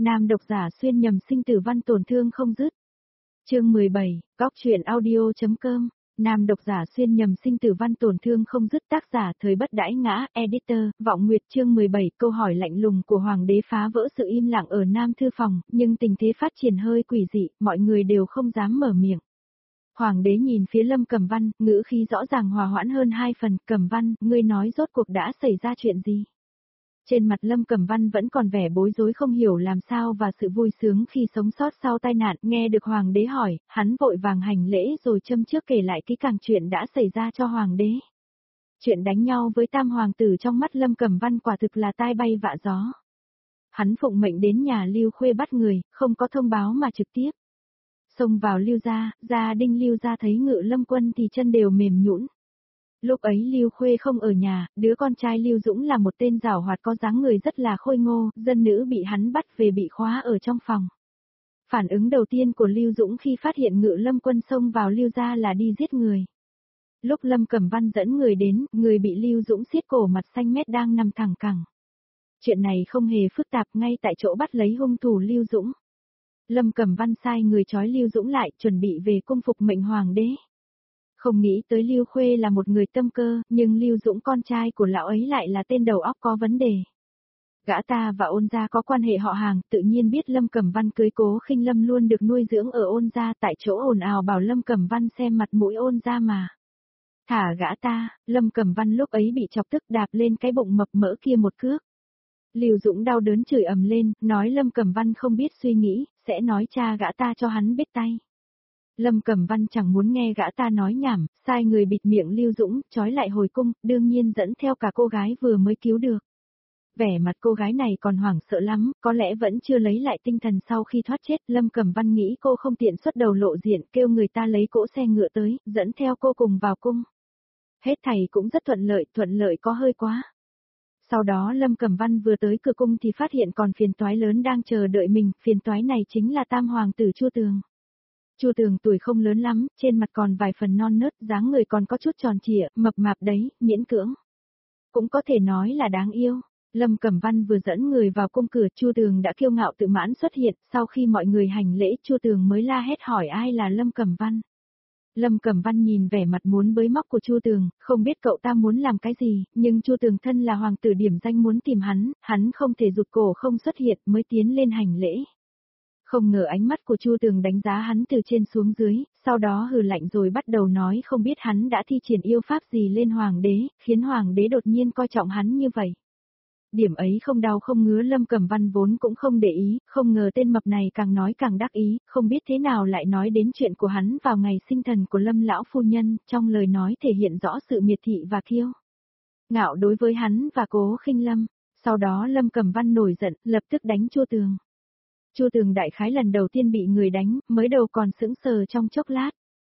Nam độc giả xuyên nhầm sinh tử văn tổn thương không dứt. Chương 17, Góc truyện audio.com. Nam độc giả xuyên nhầm sinh tử văn tổn thương không dứt, tác giả thời bất đãi ngã, editor, Vọng Nguyệt. Chương 17, câu hỏi lạnh lùng của hoàng đế phá vỡ sự im lặng ở Nam thư phòng, nhưng tình thế phát triển hơi quỷ dị, mọi người đều không dám mở miệng. Hoàng đế nhìn phía Lâm Cẩm Văn, ngữ khí rõ ràng hòa hoãn hơn 2 phần. Cẩm Văn, ngươi nói rốt cuộc đã xảy ra chuyện gì? Trên mặt Lâm Cẩm Văn vẫn còn vẻ bối rối không hiểu làm sao và sự vui sướng khi sống sót sau tai nạn. Nghe được hoàng đế hỏi, hắn vội vàng hành lễ rồi châm trước kể lại kỹ càng chuyện đã xảy ra cho hoàng đế. Chuyện đánh nhau với tam hoàng tử trong mắt Lâm Cẩm Văn quả thực là tai bay vạ gió. Hắn phụng mệnh đến nhà Lưu Khuê bắt người, không có thông báo mà trực tiếp xông vào Lưu gia, gia đình Lưu gia thấy Ngự Lâm Quân thì chân đều mềm nhũn. Lúc ấy Lưu Khuê không ở nhà, đứa con trai Lưu Dũng là một tên giảo hoạt có dáng người rất là khôi ngô, dân nữ bị hắn bắt về bị khóa ở trong phòng. Phản ứng đầu tiên của Lưu Dũng khi phát hiện Ngự Lâm Quân xông vào Lưu gia là đi giết người. Lúc Lâm Cẩm Văn dẫn người đến, người bị Lưu Dũng siết cổ mặt xanh mét đang nằm thẳng cẳng. Chuyện này không hề phức tạp, ngay tại chỗ bắt lấy hung thủ Lưu Dũng. Lâm Cẩm Văn sai người trói Lưu Dũng lại, chuẩn bị về cung phục mệnh hoàng đế. Không nghĩ tới Lưu Khuê là một người tâm cơ, nhưng Lưu Dũng con trai của lão ấy lại là tên đầu óc có vấn đề. Gã ta và Ôn gia có quan hệ họ hàng, tự nhiên biết Lâm Cẩm Văn cưới Cố Khinh Lâm luôn được nuôi dưỡng ở Ôn gia, tại chỗ ồn ào bảo Lâm Cẩm Văn xem mặt mũi Ôn gia mà. Thả gã ta, Lâm Cẩm Văn lúc ấy bị chọc tức đạp lên cái bụng mập mỡ kia một cước. Lưu Dũng đau đớn chửi ầm lên, nói Lâm Cẩm Văn không biết suy nghĩ, sẽ nói cha gã ta cho hắn biết tay. Lâm Cẩm Văn chẳng muốn nghe gã ta nói nhảm, sai người bịt miệng Lưu Dũng, trói lại hồi cung, đương nhiên dẫn theo cả cô gái vừa mới cứu được. Vẻ mặt cô gái này còn hoảng sợ lắm, có lẽ vẫn chưa lấy lại tinh thần sau khi thoát chết. Lâm Cẩm Văn nghĩ cô không tiện xuất đầu lộ diện, kêu người ta lấy cỗ xe ngựa tới, dẫn theo cô cùng vào cung. Hết thảy cũng rất thuận lợi có hơi quá. Sau đó Lâm Cẩm Văn vừa tới cửa cung thì phát hiện còn phiền toái lớn đang chờ đợi mình, phiền toái này chính là tam hoàng tử Chu Tường. Chu Tường tuổi không lớn lắm, trên mặt còn vài phần non nớt, dáng người còn có chút tròn trịa, mập mạp đấy, miễn cưỡng. Cũng có thể nói là đáng yêu. Lâm Cẩm Văn vừa dẫn người vào cung cửa, Chu Tường đã kiêu ngạo tự mãn xuất hiện, sau khi mọi người hành lễ, Chu Tường mới la hét hỏi ai là Lâm Cẩm Văn. Lâm Cẩm Văn nhìn vẻ mặt muốn bới móc của Chu Tường, không biết cậu ta muốn làm cái gì, nhưng Chu Tường thân là hoàng tử điểm danh muốn tìm hắn không thể rụt cổ không xuất hiện mới tiến lên hành lễ. Không ngờ ánh mắt của Chu Tường đánh giá hắn từ trên xuống dưới, sau đó hừ lạnh rồi bắt đầu nói không biết hắn đã thi triển yêu pháp gì lên hoàng đế, khiến hoàng đế đột nhiên coi trọng hắn như vậy. Điểm ấy không đau không ngứa Lâm Cẩm Văn vốn cũng không để ý, không ngờ tên mập này càng nói càng đắc ý, không biết thế nào lại nói đến chuyện của hắn vào ngày sinh thần của Lâm lão phu nhân, trong lời nói thể hiện rõ sự miệt thị và kiêu ngạo đối với hắn và Cố Khinh Lâm. Sau đó Lâm Cẩm Văn nổi giận, lập tức đánh Chu Tường. Chu Tường đại khái lần đầu tiên bị người đánh, mới đầu còn sững sờ trong chốc lát.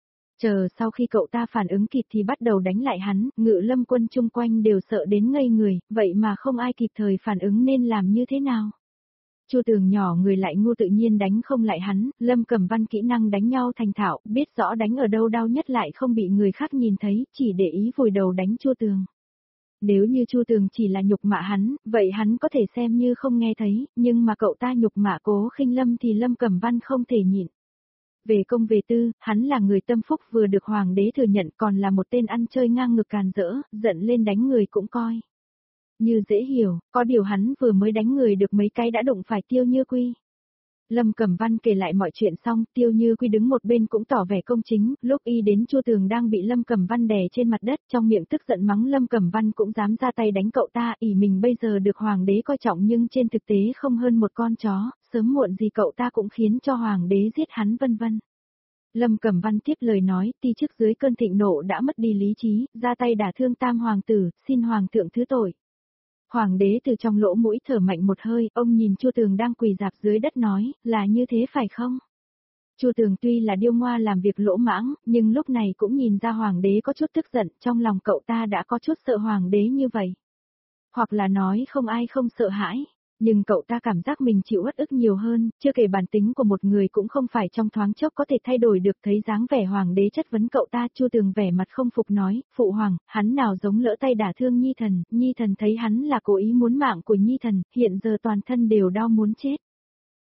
Chờ sau khi cậu ta phản ứng kịp thì bắt đầu đánh lại hắn, Ngự Lâm Quân chung quanh đều sợ đến ngây người, vậy mà không ai kịp thời phản ứng nên làm như thế nào. Chu Tường nhỏ người lại ngu tự nhiên đánh không lại hắn, Lâm Cẩm Văn kỹ năng đánh nhau thành thạo, biết rõ đánh ở đâu đau nhất lại không bị người khác nhìn thấy, chỉ để ý vùi đầu đánh Chu Tường. Nếu như Chu Tường chỉ là nhục mạ hắn, vậy hắn có thể xem như không nghe thấy, nhưng mà cậu ta nhục mạ Cố Khinh Lâm thì Lâm Cẩm Văn không thể nhịn. Về công về tư, hắn là người tâm phúc vừa được hoàng đế thừa nhận còn là một tên ăn chơi ngang ngược càn rỡ, giận lên đánh người cũng coi như dễ hiểu, có điều hắn vừa mới đánh người được mấy cái đã đụng phải Tiêu Như Quy. Lâm Cẩm Văn kể lại mọi chuyện xong, Tiêu Như Quy đứng một bên cũng tỏ vẻ công chính, lúc y đến Chu Tường đang bị Lâm Cẩm Văn đè trên mặt đất, trong miệng tức giận mắng Lâm Cẩm Văn cũng dám ra tay đánh cậu ta, ỷ mình bây giờ được hoàng đế coi trọng nhưng trên thực tế không hơn một con chó, sớm muộn gì cậu ta cũng khiến cho hoàng đế giết hắn vân vân. Lâm Cẩm Văn tiếp lời nói, ti chức dưới cơn thịnh nộ đã mất đi lý trí, ra tay đả thương tam hoàng tử, xin hoàng thượng thứ tội. Hoàng đế từ trong lỗ mũi thở mạnh một hơi, ông nhìn Chu Tường đang quỳ rạp dưới đất nói, là như thế phải không? Chu Tường tuy là điêu ngoa làm việc lỗ mãng, nhưng lúc này cũng nhìn ra hoàng đế có chút tức giận, trong lòng cậu ta đã có chút sợ hoàng đế như vậy. Hoặc là nói không ai không sợ hãi, nhưng cậu ta cảm giác mình chịu uất ức nhiều hơn, chưa kể bản tính của một người cũng không phải trong thoáng chốc có thể thay đổi được. Thấy dáng vẻ hoàng đế chất vấn cậu ta, Chu Tường vẻ mặt không phục nói, phụ hoàng, hắn nào giống lỡ tay đả thương Nhi thần thấy hắn là cố ý muốn mạng của Nhi thần, hiện giờ toàn thân đều đau muốn chết.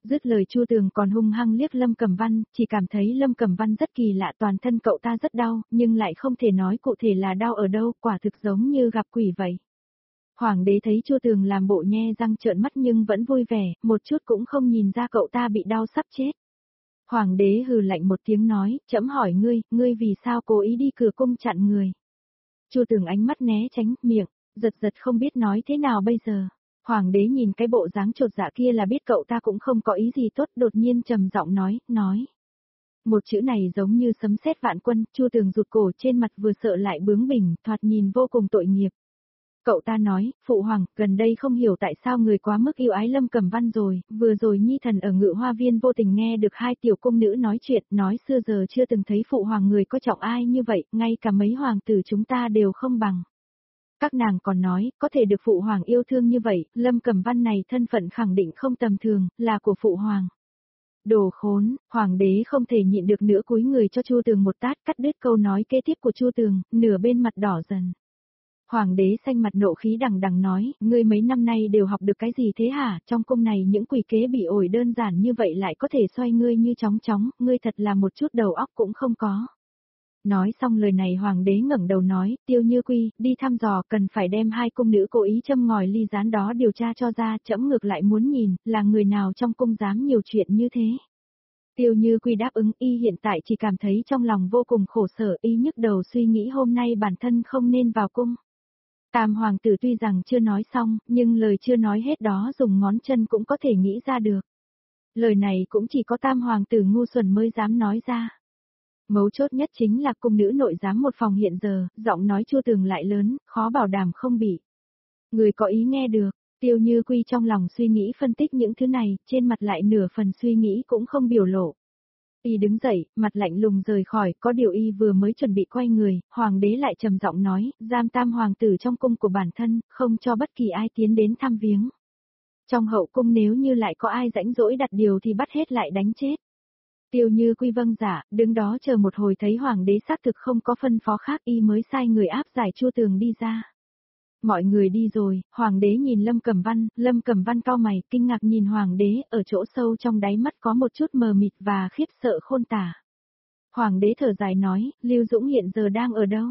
Dứt lời Chu Tường còn hung hăng liếc Lâm Cẩm Văn, chỉ cảm thấy Lâm Cẩm Văn rất kỳ lạ, toàn thân cậu ta rất đau, nhưng lại không thể nói cụ thể là đau ở đâu, quả thực giống như gặp quỷ vậy. Hoàng đế thấy Chu Tường làm bộ nhe răng trợn mắt nhưng vẫn vui vẻ, một chút cũng không nhìn ra cậu ta bị đau sắp chết. Hoàng đế hừ lạnh một tiếng nói, trẫm hỏi ngươi vì sao cố ý đi cửa cung chặn người. Chu Tường ánh mắt né tránh, miệng giật giật không biết nói thế nào bây giờ. Hoàng đế nhìn cái bộ dáng chột dạ kia là biết cậu ta cũng không có ý gì tốt, đột nhiên trầm giọng nói. Một chữ này giống như sấm sét vạn quân, Chu Tường rụt cổ, trên mặt vừa sợ lại bướng bỉnh, thoạt nhìn vô cùng tội nghiệp. Cậu ta nói, phụ hoàng, gần đây không hiểu tại sao người quá mức yêu ái Lâm Cẩm Văn rồi, vừa rồi Nhi thần ở Ngự Hoa Viên vô tình nghe được hai tiểu cung nữ nói chuyện, nói xưa giờ chưa từng thấy phụ hoàng người có trọng ai như vậy, ngay cả mấy hoàng tử chúng ta đều không bằng. Các nàng còn nói, có thể được phụ hoàng yêu thương như vậy, Lâm Cẩm Văn này thân phận khẳng định không tầm thường, là của phụ hoàng. Đồ khốn, hoàng đế không thể nhịn được nữa cúi người cho Chu Tường một tát, cắt đứt câu nói kế tiếp của Chu Tường, nửa bên mặt đỏ dần. Hoàng đế xanh mặt nộ khí đằng đằng nói, ngươi mấy năm nay đều học được cái gì thế hả, trong cung này những quỷ kế bị ổi đơn giản như vậy lại có thể xoay ngươi như chóng chóng, ngươi thật là một chút đầu óc cũng không có. Nói xong lời này hoàng đế ngẩng đầu nói, Tiêu Như Quy, đi thăm dò, cần phải đem hai cung nữ cố ý châm ngòi ly gián đó điều tra cho ra, trẫm ngược lại muốn nhìn, là người nào trong cung dám nhiều chuyện như thế. Tiêu Như Quy đáp ứng, y hiện tại chỉ cảm thấy trong lòng vô cùng khổ sở, y nhức đầu suy nghĩ hôm nay bản thân không nên vào cung. Tam hoàng tử tuy rằng chưa nói xong, nhưng lời chưa nói hết đó dùng ngón chân cũng có thể nghĩ ra được. Lời này cũng chỉ có tam hoàng tử ngu xuẩn mới dám nói ra. Mấu chốt nhất chính là cung nữ nội giám một phòng hiện giờ, giọng nói Chu Tường lại lớn, khó bảo đảm không bị. Người có ý nghe được, Tiêu Như Quy trong lòng suy nghĩ phân tích những thứ này, trên mặt lại nửa phần suy nghĩ cũng không biểu lộ. Y đứng dậy, mặt lạnh lùng rời khỏi, có điều y vừa mới chuẩn bị quay người, hoàng đế lại trầm giọng nói, giam tam hoàng tử trong cung của bản thân, không cho bất kỳ ai tiến đến thăm viếng. Trong hậu cung nếu như lại có ai rãnh rỗi đặt điều thì bắt hết lại đánh chết. Tiêu Như Quy vâng dạ, đứng đó chờ một hồi thấy hoàng đế xác thực không có phân phó khác, y mới sai người áp giải Chu Tường đi ra. Mọi người đi rồi, hoàng đế nhìn Lâm Cẩm Văn cau mày, kinh ngạc nhìn hoàng đế, ở chỗ sâu trong đáy mắt có một chút mờ mịt và khiếp sợ khôn tả. Hoàng đế thở dài nói, Lưu Dũng hiện giờ đang ở đâu?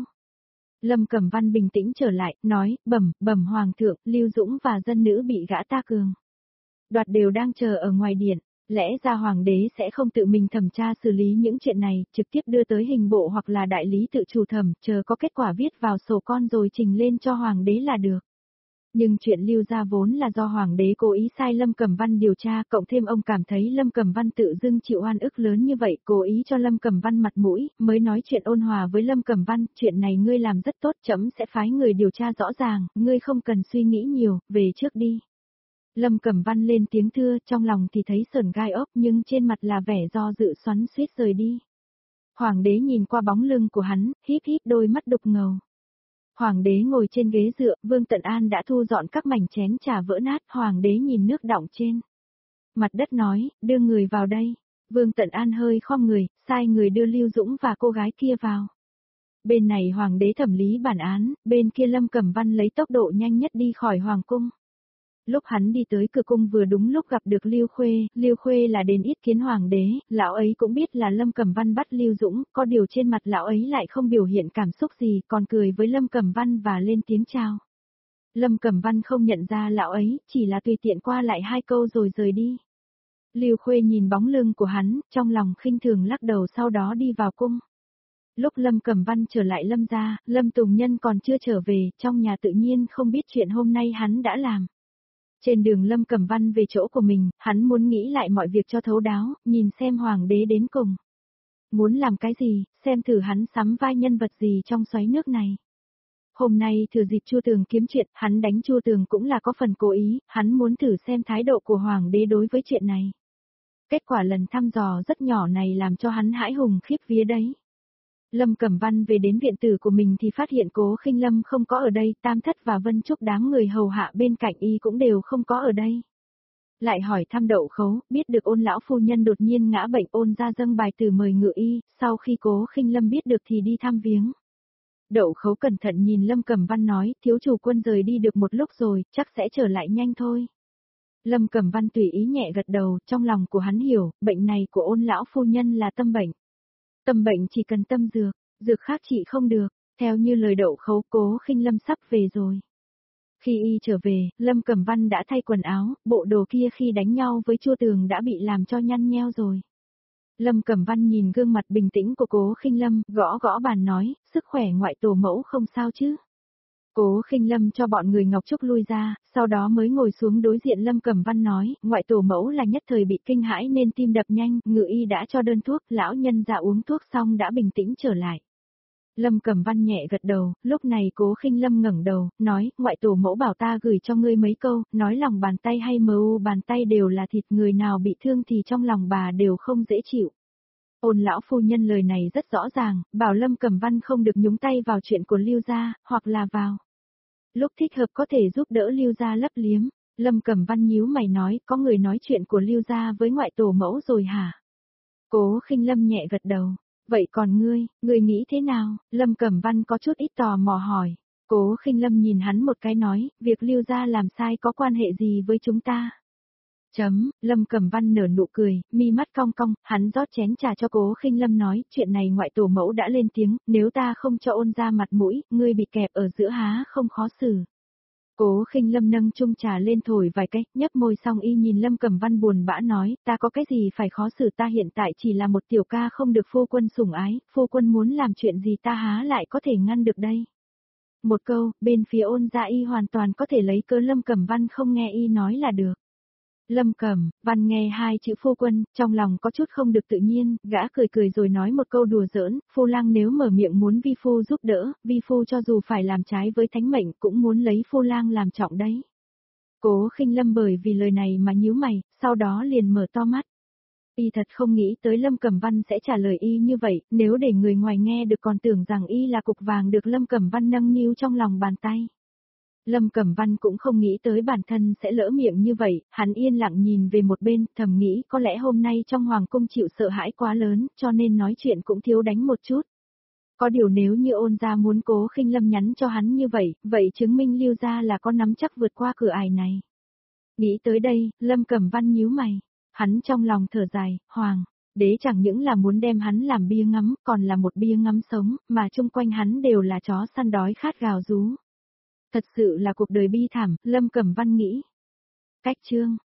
Lâm Cẩm Văn bình tĩnh trở lại, nói, bẩm hoàng thượng, Lưu Dũng và dân nữ bị gã ta cường đoạt đều đang chờ ở ngoài điện. Lẽ ra hoàng đế sẽ không tự mình thẩm tra xử lý những chuyện này, trực tiếp đưa tới hình bộ hoặc là đại lý tự chủ thẩm, chờ có kết quả viết vào sổ con rồi trình lên cho hoàng đế là được. Nhưng chuyện Lưu gia vốn là do hoàng đế cố ý sai Lâm Cẩm Văn điều tra, cộng thêm ông cảm thấy Lâm Cẩm Văn tự dưng chịu oan ức lớn như vậy, cố ý cho Lâm Cẩm Văn mặt mũi, mới nói chuyện ôn hòa với Lâm Cẩm Văn, chuyện này ngươi làm rất tốt, trẫm sẽ phái người điều tra rõ ràng, ngươi không cần suy nghĩ nhiều, về trước đi. Lâm Cẩm Văn lên tiếng thưa, trong lòng thì thấy sởn gai ốc nhưng trên mặt là vẻ do dự xoắn xuýt rời đi. Hoàng đế nhìn qua bóng lưng của hắn, híp híp đôi mắt đục ngầu. Hoàng đế ngồi trên ghế dựa, Vương Tận An đã thu dọn các mảnh chén trà vỡ nát, hoàng đế nhìn nước đọng trên mặt đất nói, đưa người vào đây. Vương Tận An hơi khom người, sai người đưa Lưu Dũng và cô gái kia vào. Bên này hoàng đế thẩm lý bản án, bên kia Lâm Cẩm Văn lấy tốc độ nhanh nhất đi khỏi hoàng cung. Lúc hắn đi tới cửa cung vừa đúng lúc gặp được Lưu Khuê là đến yết kiến hoàng đế, lão ấy cũng biết là Lâm Cẩm Văn bắt Lưu Dũng, có điều trên mặt lão ấy lại không biểu hiện cảm xúc gì, còn cười với Lâm Cẩm Văn và lên tiếng chào. Lâm Cẩm Văn không nhận ra lão ấy, chỉ là tùy tiện qua lại hai câu rồi rời đi. Lưu Khuê nhìn bóng lưng của hắn, trong lòng khinh thường lắc đầu sau đó đi vào cung. Lúc Lâm Cẩm Văn trở lại Lâm gia, Lâm Tùng Nhân còn chưa trở về, trong nhà tự nhiên không biết chuyện hôm nay hắn đã làm. Trên đường Lâm Cẩm Văn về chỗ của mình, hắn muốn nghĩ lại mọi việc cho thấu đáo, nhìn xem hoàng đế đến cùng muốn làm cái gì, xem thử hắn sắm vai nhân vật gì trong xoáy nước này. Hôm nay thừa dịp Chu Tường kiếm chuyện, hắn đánh Chu Tường cũng là có phần cố ý, hắn muốn thử xem thái độ của hoàng đế đối với chuyện này. Kết quả lần thăm dò rất nhỏ này làm cho hắn hãi hùng khiếp vía đấy. Lâm Cẩm Văn về đến viện tử của mình thì phát hiện Cố Khinh Lâm không có ở đây, Tam Thất và Vân Trúc đám người hầu hạ bên cạnh y cũng đều không có ở đây. Lại hỏi thăm Đậu Khấu, biết được Ôn lão phu nhân đột nhiên ngã bệnh, Ôn ra dâng bài từ mời ngự y, sau khi Cố Khinh Lâm biết được thì đi thăm viếng. Đậu Khấu cẩn thận nhìn Lâm Cẩm Văn nói, thiếu chủ quân rời đi được một lúc rồi, chắc sẽ trở lại nhanh thôi. Lâm Cẩm Văn tùy ý nhẹ gật đầu, trong lòng của hắn hiểu, bệnh này của Ôn lão phu nhân là tâm bệnh. Tâm bệnh chỉ cần tâm dược, dược khác trị không được, theo như lời Đậu Khấu, Cố Khinh Lâm sắp về rồi. Khi y trở về, Lâm Cẩm Văn đã thay quần áo, bộ đồ kia khi đánh nhau với Chua Tường đã bị làm cho nhăn nheo rồi. Lâm Cẩm Văn nhìn gương mặt bình tĩnh của Cố Khinh Lâm, gõ gõ bàn nói, sức khỏe ngoại tổ mẫu không sao chứ. Cố Khinh Lâm cho bọn người Ngọc Trúc lui ra, sau đó mới ngồi xuống đối diện Lâm Cẩm Văn nói, ngoại tổ mẫu là nhất thời bị kinh hãi nên tim đập nhanh, ngự y đã cho đơn thuốc, lão nhân già uống thuốc xong đã bình tĩnh trở lại. Lâm Cẩm Văn nhẹ gật đầu, lúc này Cố Khinh Lâm ngẩng đầu, nói, ngoại tổ mẫu bảo ta gửi cho ngươi mấy câu, nói lòng bàn tay hay mu bàn tay đều là thịt, người nào bị thương thì trong lòng bà đều không dễ chịu. Ôn lão phu nhân lời này rất rõ ràng, bảo Lâm Cẩm Văn không được nhúng tay vào chuyện của Lưu gia, hoặc là vào lúc thích hợp có thể giúp đỡ Lưu gia lấp liếm. Lâm Cẩm Văn nhíu mày nói, có người nói chuyện của Lưu gia với ngoại tổ mẫu rồi hả? Cố Khinh Lâm nhẹ gật đầu. Vậy còn ngươi nghĩ thế nào? Lâm Cẩm Văn có chút ít tò mò hỏi. Cố Khinh Lâm nhìn hắn một cái nói, việc Lưu gia làm sai có quan hệ gì với chúng ta? Lâm Cẩm Văn nở nụ cười, mi mắt cong cong, hắn rót chén trà cho Cố Khinh Lâm nói, chuyện này ngoại tổ mẫu đã lên tiếng, nếu ta không cho Ôn gia mặt mũi, ngươi bị kẹp ở giữa há không khó xử. Cố Khinh Lâm nâng chung trà lên thổi vài cái, nhấp môi xong y nhìn Lâm Cẩm Văn buồn bã nói, ta có cái gì phải khó xử, ta hiện tại chỉ là một tiểu ca không được phu quân sủng ái, phu quân muốn làm chuyện gì ta há lại có thể ngăn được đây. Một câu, bên phía Ôn gia y hoàn toàn có thể lấy cớ Lâm Cẩm Văn không nghe y nói là được. Lâm Cẩm Văn nghe hai chữ phu quân, trong lòng có chút không được tự nhiên, gã cười cười rồi nói một câu đùa giỡn, phu lang nếu mở miệng muốn vi phu giúp đỡ, vi phu cho dù phải làm trái với thánh mệnh cũng muốn lấy phu lang làm trọng đấy. Cố Khinh Lâm bởi vì lời này mà nhíu mày, sau đó liền mở to mắt. Y thật không nghĩ tới Lâm Cẩm Văn sẽ trả lời y như vậy, nếu để người ngoài nghe được còn tưởng rằng y là cục vàng được Lâm Cẩm Văn nâng niu trong lòng bàn tay. Lâm Cẩm Văn cũng không nghĩ tới bản thân sẽ lỡ miệng như vậy, hắn yên lặng nhìn về một bên, thầm nghĩ có lẽ hôm nay trong hoàng cung chịu sợ hãi quá lớn, cho nên nói chuyện cũng thiếu đánh một chút. Có điều nếu như Ôn gia muốn Cố Khinh Lâm nhắn cho hắn như vậy chứng minh Lưu gia là có nắm chắc vượt qua cửa ải này. Nghĩ tới đây, Lâm Cẩm Văn nhíu mày, hắn trong lòng thở dài, hoàng đế chẳng những là muốn đem hắn làm bia ngắm, còn là một bia ngắm sống, mà chung quanh hắn đều là chó săn đói khát gào rú. Thật sự là cuộc đời bi thảm, Lâm Cẩm Văn nghĩ. Cách chương